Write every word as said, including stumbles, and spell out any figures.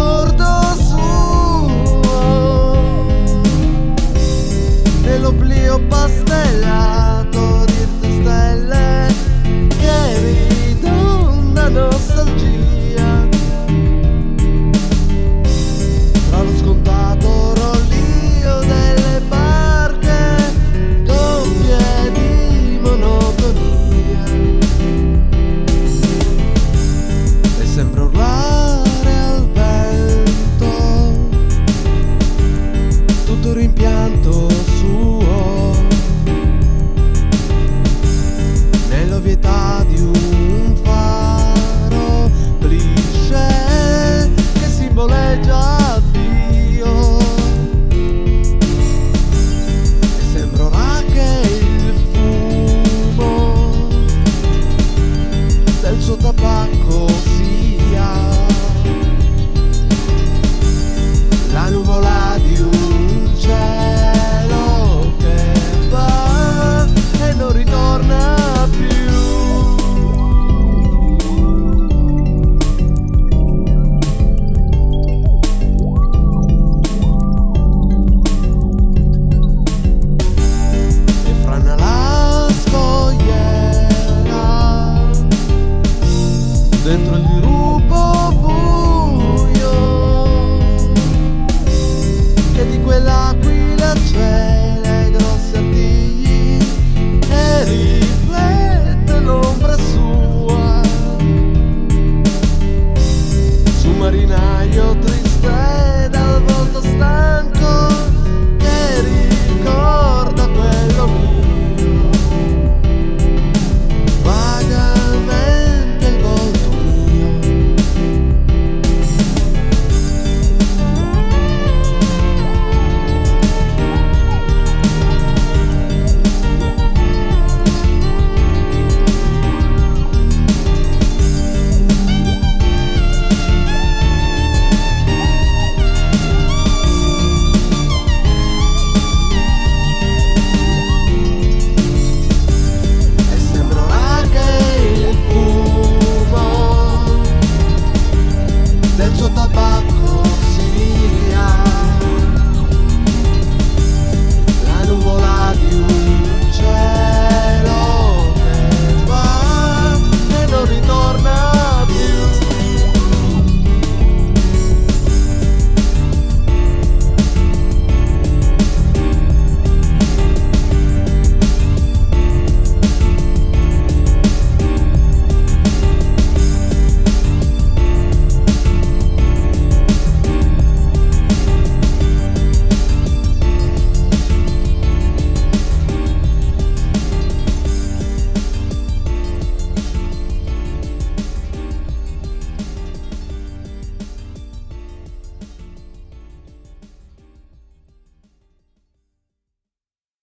ricordo suo, nell'oblio pastellato di stelle che ridonda nostalgia, tra lo scontato rollio delle barche gonfie di monotonia, e sembra urlare al vento tutto il rimpianto suo, nell'ovvietà di un faro cliché che simboleggia Dio, e sembra ora che il fumo del suo tabacco sia la nuvola di un cielo che va e non ritorna più. E frana la scogliera dentro il dirupo buio, che di quell'aquila c'è le grosse artigli e riflette l'ombra sua su un marinaio triste dal volto stanco che ricorda quello mio, vagamente il volto mio. E sembra ora che il fumo del suo tabacco